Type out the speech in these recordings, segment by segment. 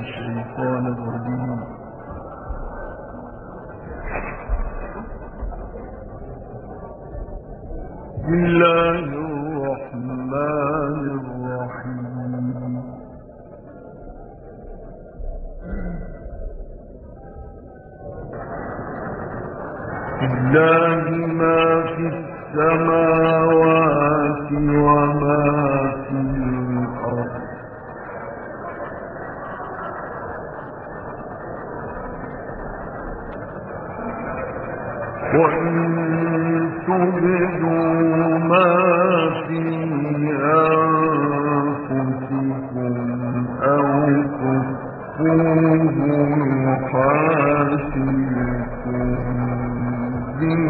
الشيطان الرجيم. بسم الله الرحمن الرحيم. لله ما في السماوات وما في الأرض وإن تبدوا ما في أنفسكم أو تخفوه يحاسبكم به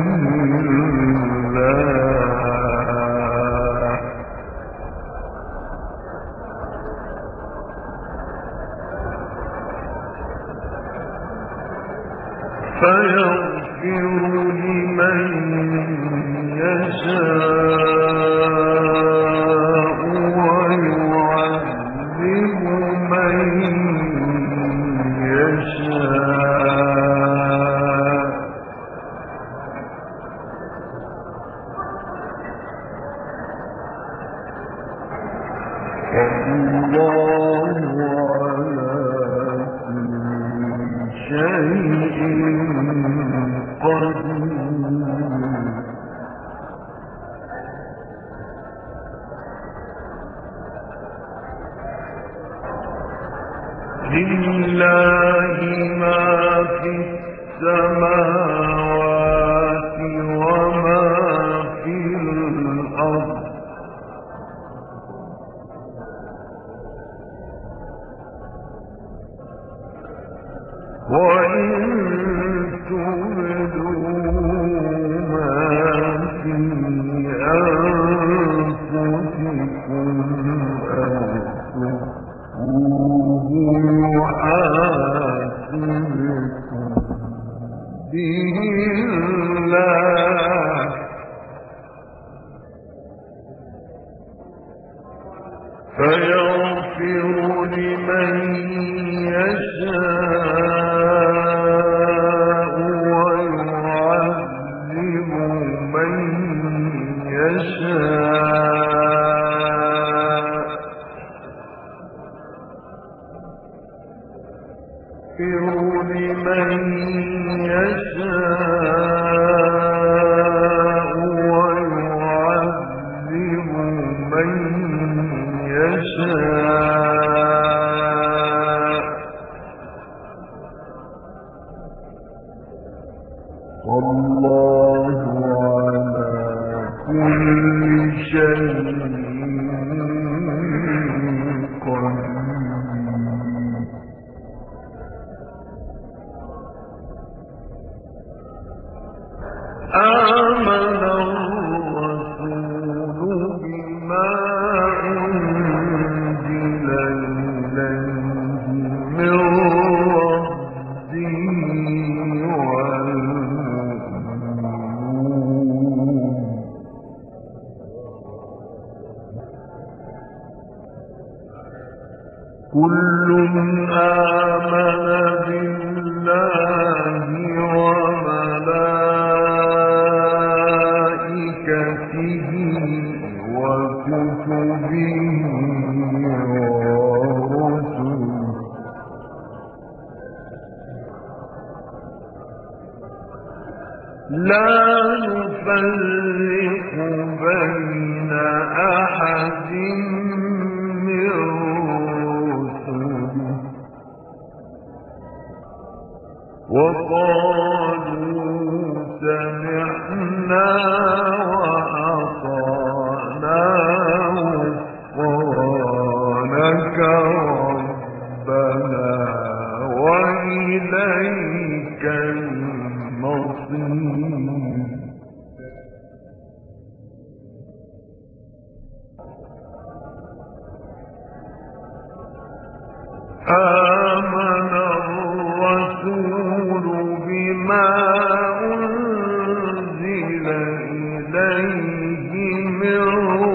الله فيغفر لمن يشاء ويعذب من يشاء والله على كل شيء قدير. لله ما في السماوات وما في الأرض وإن تبدوا ما في أنفسكم أو تخفوه يحاسبكم به الله فيغفر لمن يشاء ويعذب من يشاء لمن يشاء ويعذب من يشاء والله على كل شيء قدير. آمن الرسول بما أنزل إليه من ربه والمؤمنون كل آمن بالله وملائكته وكتبه ورسله لا نفرق بين أحد من رسله وقالوا سمعنا وأطعنا غفرانك ربنا وإليك المصير. آمن الرسول بما أنزل إليه من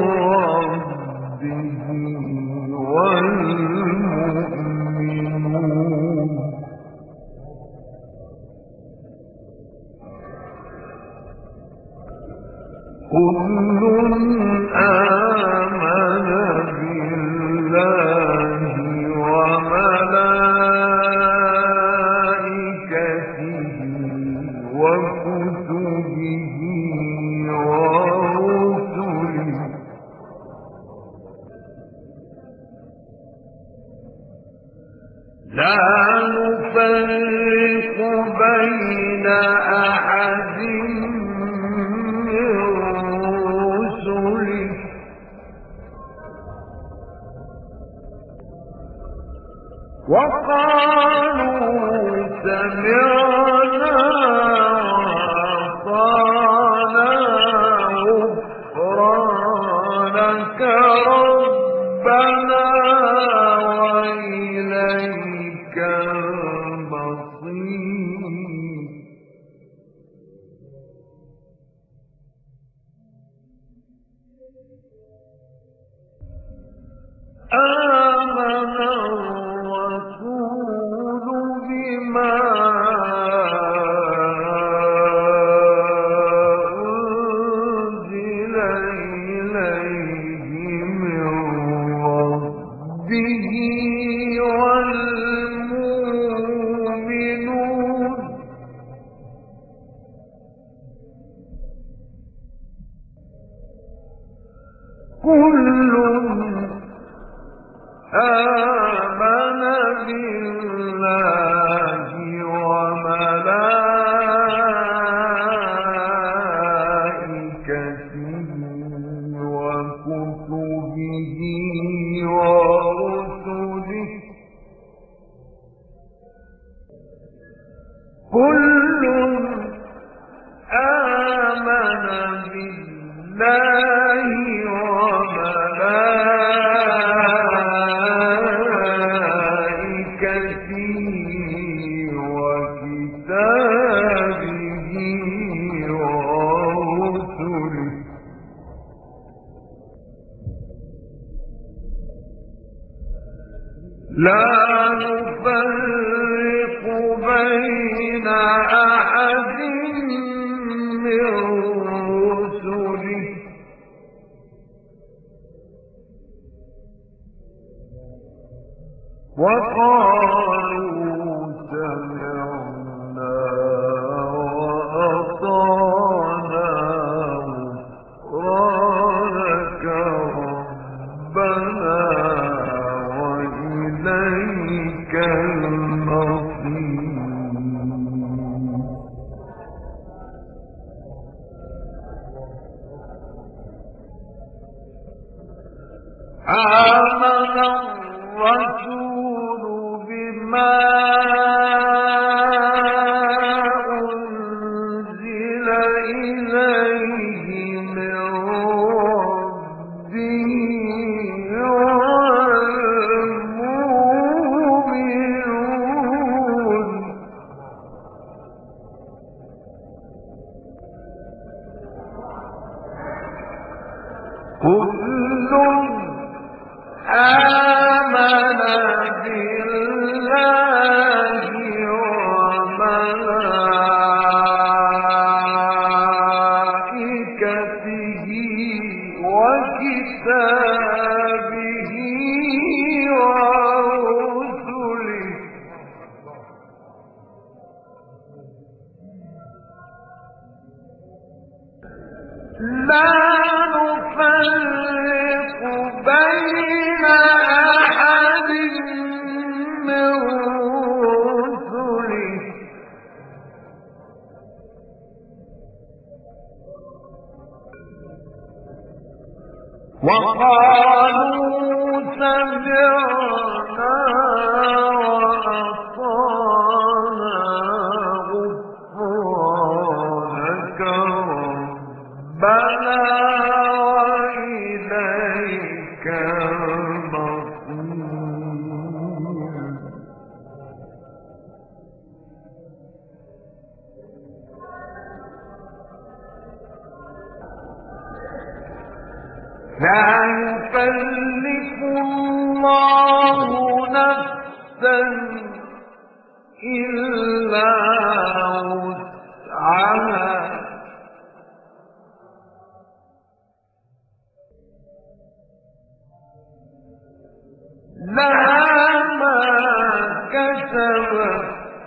ربه والمؤمنون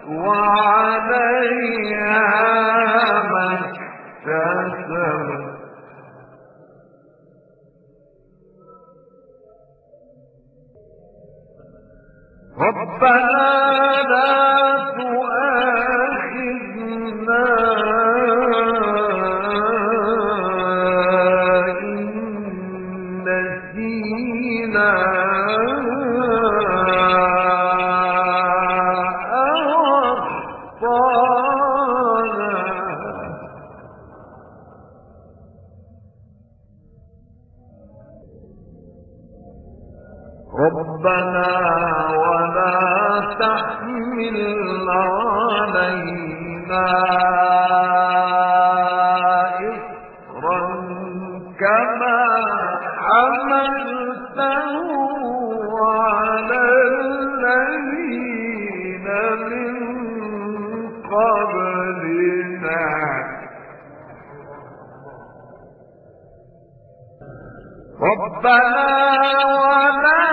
وعليها ما اكتسبت ربنا لا تؤاخذنا إن نسينا أو أخطأنا ربنا ولا تحمل علينا إصرا كما حملته على الذين من قبلنا ربنا ولا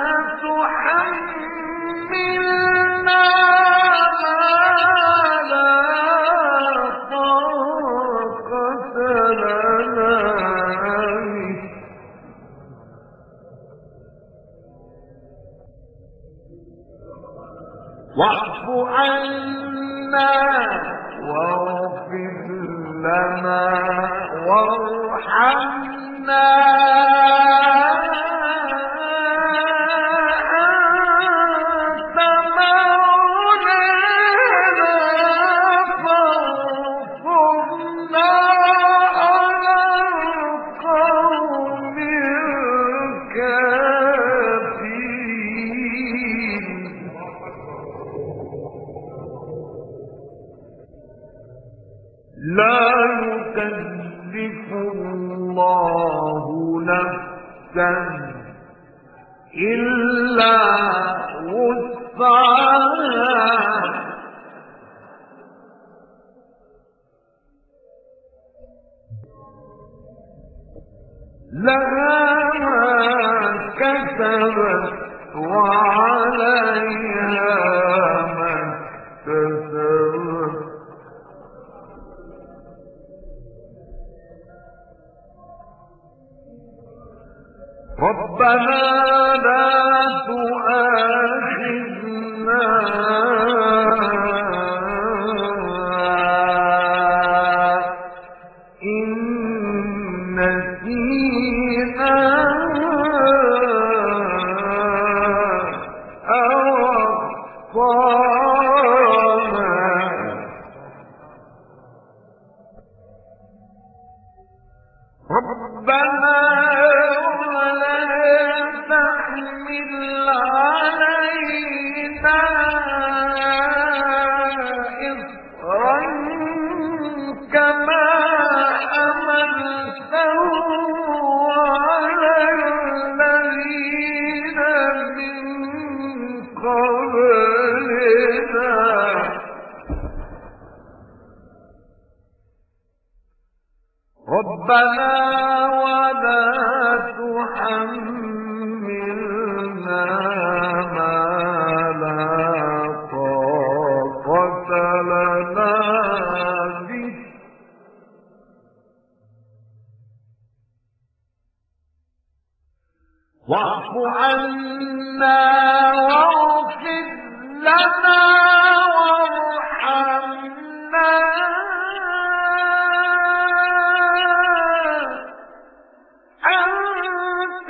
تحملنا ما لا طاقة لنا به واعف عنا واغفر لنا وارحمنا أنت مولانا فانصرنا على القوم الكافرين لا يكلف الله نفسا إلا وسعها لها ما كسبت وعليها ما اكتسبت ربنا لا تؤاخذنا إن نسينا أو أخطأنا ربنا ولا تحمل علينا إصرا كما حملته على الذين من قبلنا ربنا ولا تحملنا ما لا طاقة لنا به واعف عنا واغفر لنا وارحمنا أنت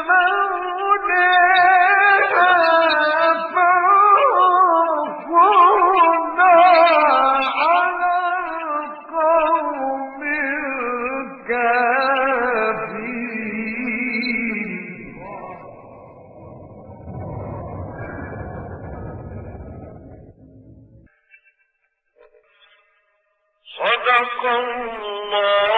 مولانا فانصرنا على القوم الكافرين صدق الله